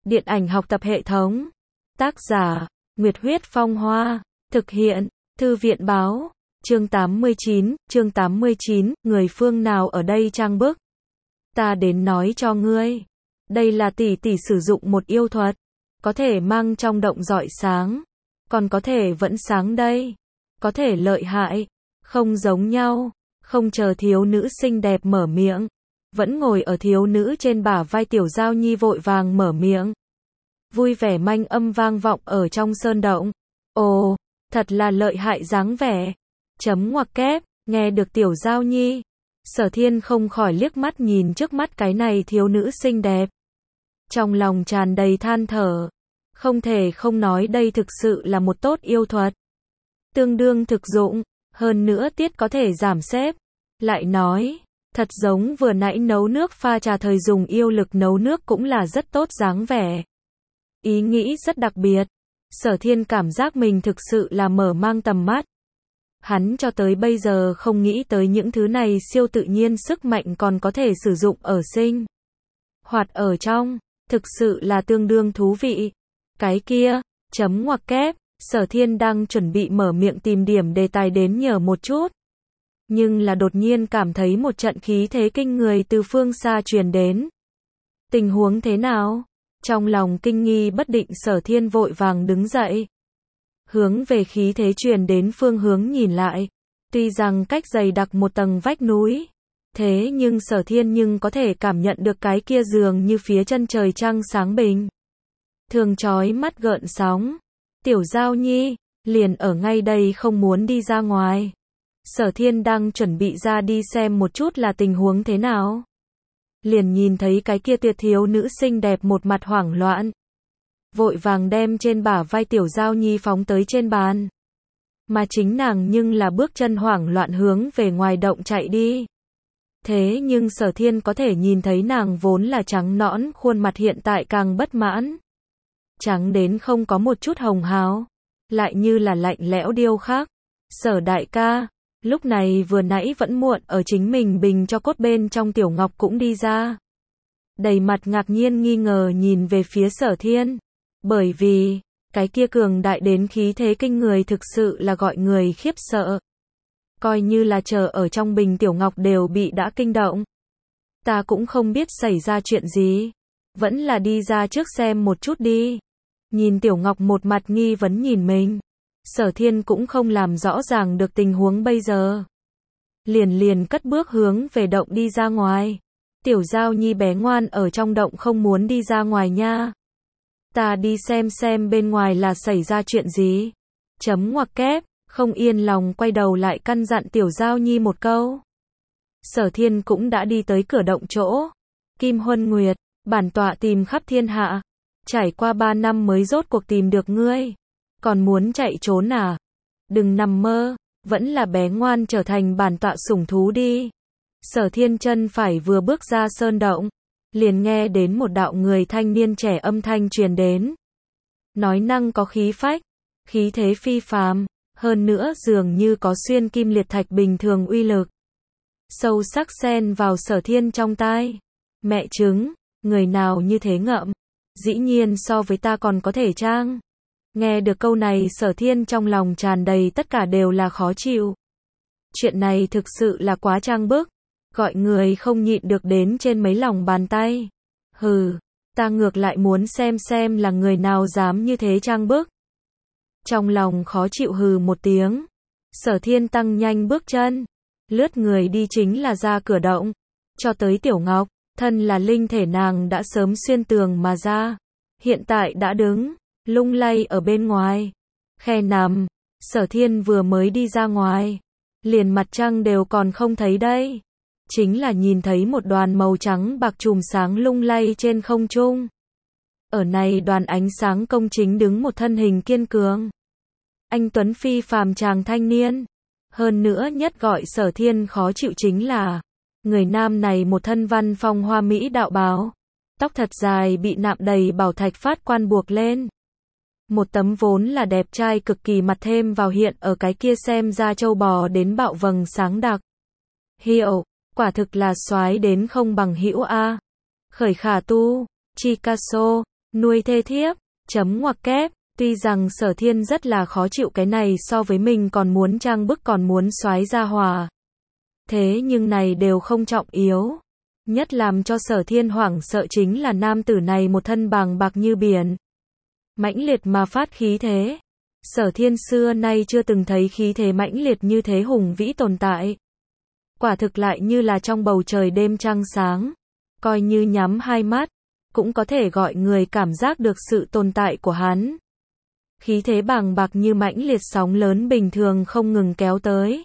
Điện ảnh học tập hệ thống. Tác giả, Nguyệt Huyết Phong Hoa. Thực hiện, Thư viện Báo. Chương 89, người phương nào ở đây trang bức? Ta đến nói cho ngươi. Đây là tỷ tỷ sử dụng một yêu thuật. Có thể mang trong động rọi sáng. Còn có thể vẫn sáng đây. Có thể lợi hại. Không giống nhau. Không chờ thiếu nữ xinh đẹp mở miệng. Vẫn ngồi ở thiếu nữ trên bả vai Tiểu Giao Nhi vội vàng mở miệng. Vui vẻ manh âm vang vọng ở trong sơn động. Ồ, thật là lợi hại dáng vẻ. Chấm ngoặc kép, nghe được Tiểu Giao Nhi. Sở Thiên không khỏi liếc mắt nhìn trước mắt cái này thiếu nữ xinh đẹp. Trong lòng tràn đầy than thở. Không thể không nói đây thực sự là một tốt yêu thuật. Tương đương thực dụng, hơn nữa tiết có thể giảm xếp. Lại nói, thật giống vừa nãy nấu nước pha trà thời dùng yêu lực nấu nước cũng là rất tốt dáng vẻ. Ý nghĩ rất đặc biệt. Sở Thiên cảm giác mình thực sự là mở mang tầm mắt. Hắn cho tới bây giờ không nghĩ tới những thứ này siêu tự nhiên sức mạnh còn có thể sử dụng ở sinh hoạt ở trong, thực sự là tương đương thú vị. Cái kia, chấm ngoặc kép, Sở Thiên đang chuẩn bị mở miệng tìm điểm đề tài đến nhờ một chút. Nhưng là đột nhiên cảm thấy một trận khí thế kinh người từ phương xa truyền đến. Tình huống thế nào? Trong lòng kinh nghi bất định Sở Thiên vội vàng đứng dậy. Hướng về khí thế truyền đến phương hướng nhìn lại. Tuy rằng cách dày đặc một tầng vách núi. Thế nhưng Sở Thiên nhưng có thể cảm nhận được cái kia dường như phía chân trời trăng sáng bình. Thường chói mắt gợn sóng. Tiểu Giao Nhi, liền ở ngay đây không muốn đi ra ngoài. Sở Thiên đang chuẩn bị ra đi xem một chút là tình huống thế nào. Liền nhìn thấy cái kia tuyệt thiếu nữ xinh đẹp một mặt hoảng loạn. Vội vàng đem trên bả vai Tiểu Giao Nhi phóng tới trên bàn. Mà chính nàng nhưng là bước chân hoảng loạn hướng về ngoài động chạy đi. Thế nhưng Sở Thiên có thể nhìn thấy nàng vốn là trắng nõn, khuôn mặt hiện tại càng bất mãn. Trắng đến không có một chút hồng hào. Lại như là lạnh lẽo điêu khắc. Sở đại ca. Lúc này vừa nãy vẫn muộn ở chính mình bình cho cốt bên trong Tiểu Ngọc cũng đi ra. Đầy mặt ngạc nhiên nghi ngờ nhìn về phía Sở Thiên. Bởi vì, cái kia cường đại đến khí thế kinh người thực sự là gọi người khiếp sợ. Coi như là chờ ở trong bình Tiểu Ngọc đều bị đã kinh động. Ta cũng không biết xảy ra chuyện gì. Vẫn là đi ra trước xem một chút đi. Nhìn Tiểu Ngọc một mặt nghi vấn nhìn mình. Sở Thiên cũng không làm rõ ràng được tình huống bây giờ. Liền cất bước hướng về động đi ra ngoài. Tiểu Giao Nhi bé ngoan ở trong động không muốn đi ra ngoài nha. Ta đi xem bên ngoài là xảy ra chuyện gì. Chấm ngoặc kép, không yên lòng quay đầu lại căn dặn Tiểu Giao Nhi một câu. Sở Thiên cũng đã đi tới cửa động chỗ. Kim Huân Nguyệt, bản tọa tìm khắp thiên hạ. Trải qua 3 năm mới rốt cuộc tìm được ngươi. Còn muốn chạy trốn à? Đừng nằm mơ, vẫn là bé ngoan trở thành bản tọa sủng thú đi. Sở Thiên chân phải vừa bước ra sơn động, liền nghe đến một đạo người thanh niên trẻ âm thanh truyền đến. Nói năng có khí phách, khí thế phi phàm, hơn nữa dường như có xuyên kim liệt thạch bình thường uy lực. Sâu sắc xen vào Sở Thiên trong tai. Mẹ chứng, người nào như thế ngậm, dĩ nhiên so với ta còn có thể trang. Nghe được câu này Sở Thiên trong lòng tràn đầy tất cả đều là khó chịu. Chuyện này thực sự là quá trang bức, gọi người không nhịn được đến trên mấy lòng bàn tay. Hừ, ta ngược lại muốn xem là người nào dám như thế trang bức. Trong lòng khó chịu hừ một tiếng. Sở Thiên tăng nhanh bước chân, lướt người đi chính là ra cửa động, cho tới Tiểu Ngọc, thân là linh thể nàng đã sớm xuyên tường mà ra, hiện tại đã đứng lung lay ở bên ngoài. Khe nằm, Sở Thiên vừa mới đi ra ngoài, liền mặt trăng đều còn không thấy đây. Chính là nhìn thấy một đoàn màu trắng bạc chùm sáng lung lay trên không trung. Ở này đoàn ánh sáng công chính đứng một thân hình kiên cường. Anh tuấn phi phàm chàng thanh niên. Hơn nữa nhất gọi Sở Thiên khó chịu chính là, người nam này một thân văn phong hoa mỹ đạo bào. Tóc thật dài bị nạm đầy bảo thạch phát quan buộc lên. Một tấm vốn là đẹp trai cực kỳ mặt thêm vào hiện ở cái kia xem ra trâu bò đến bạo vầng sáng đặc. Hiệu, quả thực là soái đến không bằng hữu a. Khởi khả tu, Picasso, Nuôi thê thiếp, chấm ngoặc kép, tuy rằng Sở Thiên rất là khó chịu cái này so với mình còn muốn trang bức còn muốn soái ra hòa. Thế nhưng này đều không trọng yếu. Nhất làm cho Sở Thiên hoảng sợ chính là nam tử này một thân bàng bạc như biển. Mãnh liệt mà phát khí thế. Sở Thiên xưa nay chưa từng thấy khí thế mãnh liệt như thế hùng vĩ tồn tại. Quả thực lại như là trong bầu trời đêm trăng sáng. Coi như nhắm hai mắt, cũng có thể gọi người cảm giác được sự tồn tại của hắn. Khí thế bàng bạc như mãnh liệt sóng lớn bình thường không ngừng kéo tới.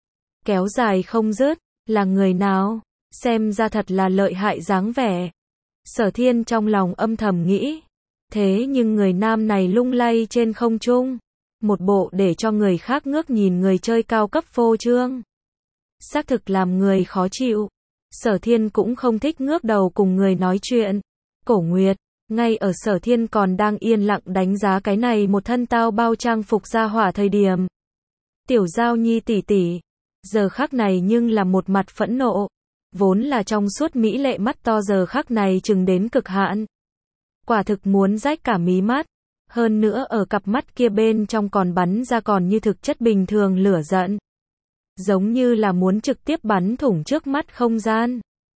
Kéo dài không dứt, là người nào? Xem ra thật là lợi hại dáng vẻ. Sở Thiên trong lòng âm thầm nghĩ. Thế nhưng người nam này lung lay trên không trung. Một bộ để cho người khác ngước nhìn người chơi cao cấp phô trương. Xác thực làm người khó chịu. Sở Thiên cũng không thích ngước đầu cùng người nói chuyện. Cổ Nguyệt, ngay ở Sở Thiên còn đang yên lặng đánh giá cái này một thân tao bao trang phục ra hỏa thời điểm. Tiểu Giao Nhi tỷ tỷ, giờ khắc này nhưng là một mặt phẫn nộ. Vốn là trong suốt mỹ lệ mắt to giờ khắc này chừng đến cực hạn. Quả thực muốn rách cả mí mắt. Hơn nữa ở cặp mắt kia bên trong còn bắn ra còn như thực chất bình thường lửa giận. Giống như là muốn trực tiếp bắn thủng trước mắt không gian.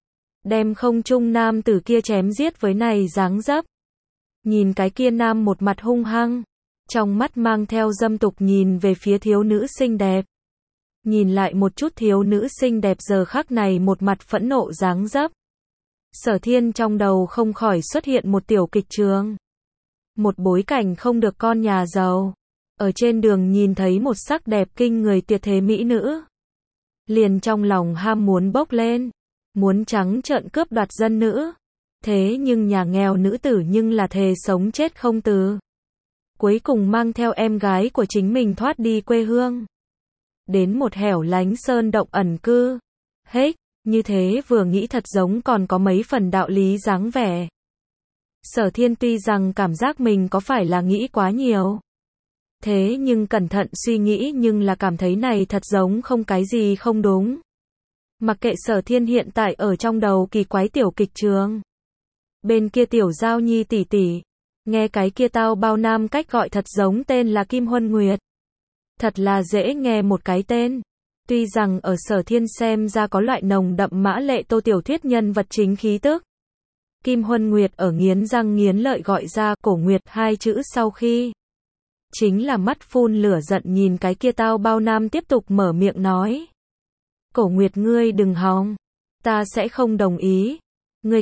Đem không trung nam tử kia chém giết với này dáng dấp. Nhìn cái kia nam một mặt hung hăng. Trong mắt mang theo dâm tục nhìn về phía thiếu nữ xinh đẹp. Nhìn lại một chút thiếu nữ xinh đẹp giờ khắc này một mặt phẫn nộ dáng dấp. Sở Thiên trong đầu không khỏi xuất hiện một tiểu kịch trường. Một bối cảnh không được con nhà giàu. Ở trên đường nhìn thấy một sắc đẹp kinh người tuyệt thế mỹ nữ. Liền trong lòng ham muốn bốc lên. Muốn trắng trợn cướp đoạt dân nữ. Thế nhưng nhà nghèo nữ tử nhưng là thề sống chết không từ. Cuối cùng mang theo em gái của chính mình thoát đi quê hương. Đến một hẻo lánh sơn động ẩn cư. Hết, như thế vừa nghĩ thật giống còn có mấy phần đạo lý dáng vẻ. Sở Thiên tuy rằng cảm giác mình có phải là nghĩ quá nhiều. Thế nhưng cẩn thận suy nghĩ nhưng là cảm thấy này thật giống không cái gì không đúng. Mặc kệ Sở Thiên hiện tại ở trong đầu kỳ quái tiểu kịch trường. Bên kia Tiểu Giao Nhi tỷ tỷ, nghe cái kia tao bao nam cách gọi thật giống tên là Kim Huân Nguyệt. Thật là dễ nghe một cái tên. Tuy rằng ở Sở Thiên xem ra có loại nồng đậm mã lệ tô tiểu thuyết nhân vật chính khí tức. Kim Huân Nguyệt ở nghiến răng nghiến lợi gọi ra Cổ Nguyệt hai chữ sau khi. Chính là mắt phun lửa giận nhìn cái kia tao bao nam tiếp tục mở miệng nói. Cổ Nguyệt ngươi đừng hòng. Ta sẽ không đồng ý. Ngươi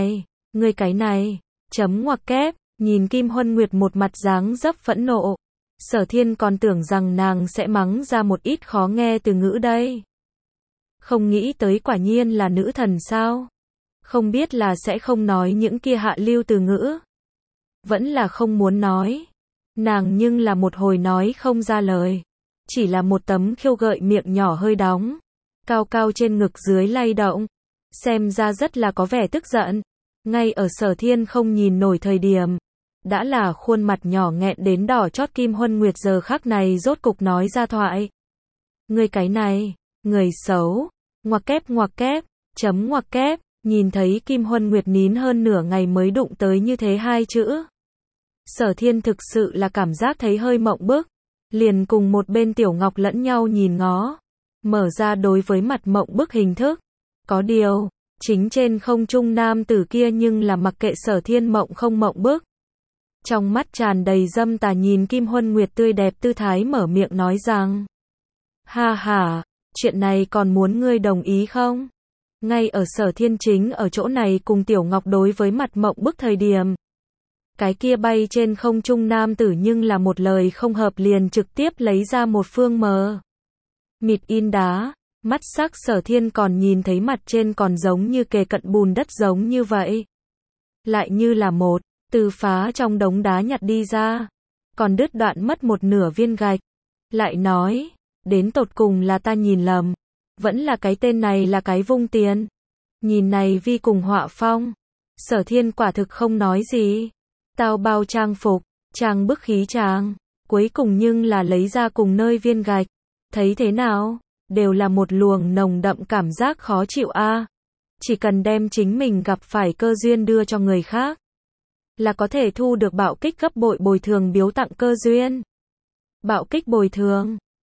cái này, chấm ngoặc kép, nhìn Kim Huân Nguyệt một mặt dáng dấp phẫn nộ. Sở Thiên còn tưởng rằng nàng sẽ mắng ra một ít khó nghe từ ngữ đây. Không nghĩ tới quả nhiên là nữ thần sao. Không biết là sẽ không nói những kia hạ lưu từ ngữ. Vẫn là không muốn nói. Nàng nhưng là một hồi nói không ra lời. Chỉ là một tấm khiêu gợi miệng nhỏ hơi đóng. Cao cao trên ngực dưới lay động. Xem ra rất là có vẻ tức giận. Ngay ở Sở Thiên không nhìn nổi thời điểm. Đã là khuôn mặt nhỏ nghẹn đến đỏ chót Kim Huân Nguyệt giờ khắc này rốt cục nói ra thoại. Ngươi cái này, người xấu. Ngoặc kép, chấm ngoặc kép. Nhìn thấy Kim Huân Nguyệt nín hơn nửa ngày mới đụng tới như thế hai chữ. Sở Thiên thực sự là cảm giác thấy hơi mộng bức. Liền cùng một bên Tiểu Ngọc lẫn nhau nhìn ngó. Mở ra đối với mặt mộng bức hình thức. Có điều, chính trên không trung nam tử kia nhưng là mặc kệ Sở Thiên mộng không mộng bức. Trong mắt tràn đầy dâm tà nhìn Kim Huân Nguyệt tươi đẹp tư thái mở miệng nói rằng. Ha ha, chuyện này còn muốn ngươi đồng ý không? Ngay ở Sở Thiên chính ở chỗ này cùng Tiểu Ngọc đối với mặt mộng bức thời điểm. Cái kia bay trên không trung nam tử nhưng là một lời không hợp liền trực tiếp lấy ra một phương mờ. Mịt in đá, mắt sắc Sở Thiên còn nhìn thấy mặt trên còn giống như kề cận bùn đất giống như vậy. Lại như là một, từ phá trong đống đá nhặt đi ra. Còn đứt đoạn mất một nửa viên gạch. Lại nói, đến tột cùng là ta nhìn lầm. Vẫn là cái tên này là cái vung tiền. Nhìn này vi cùng họa phong. Sở Thiên quả thực không nói gì. Tao bao trang phục, trang bức khí tràng. Cuối cùng nhưng là lấy ra cùng nơi viên gạch. Thấy thế nào? Đều là một luồng nồng đậm cảm giác khó chịu a. Chỉ cần đem chính mình gặp phải cơ duyên đưa cho người khác. là có thể thu được bạo kích gấp bội bồi thường biếu tặng cơ duyên. Bạo kích bồi thường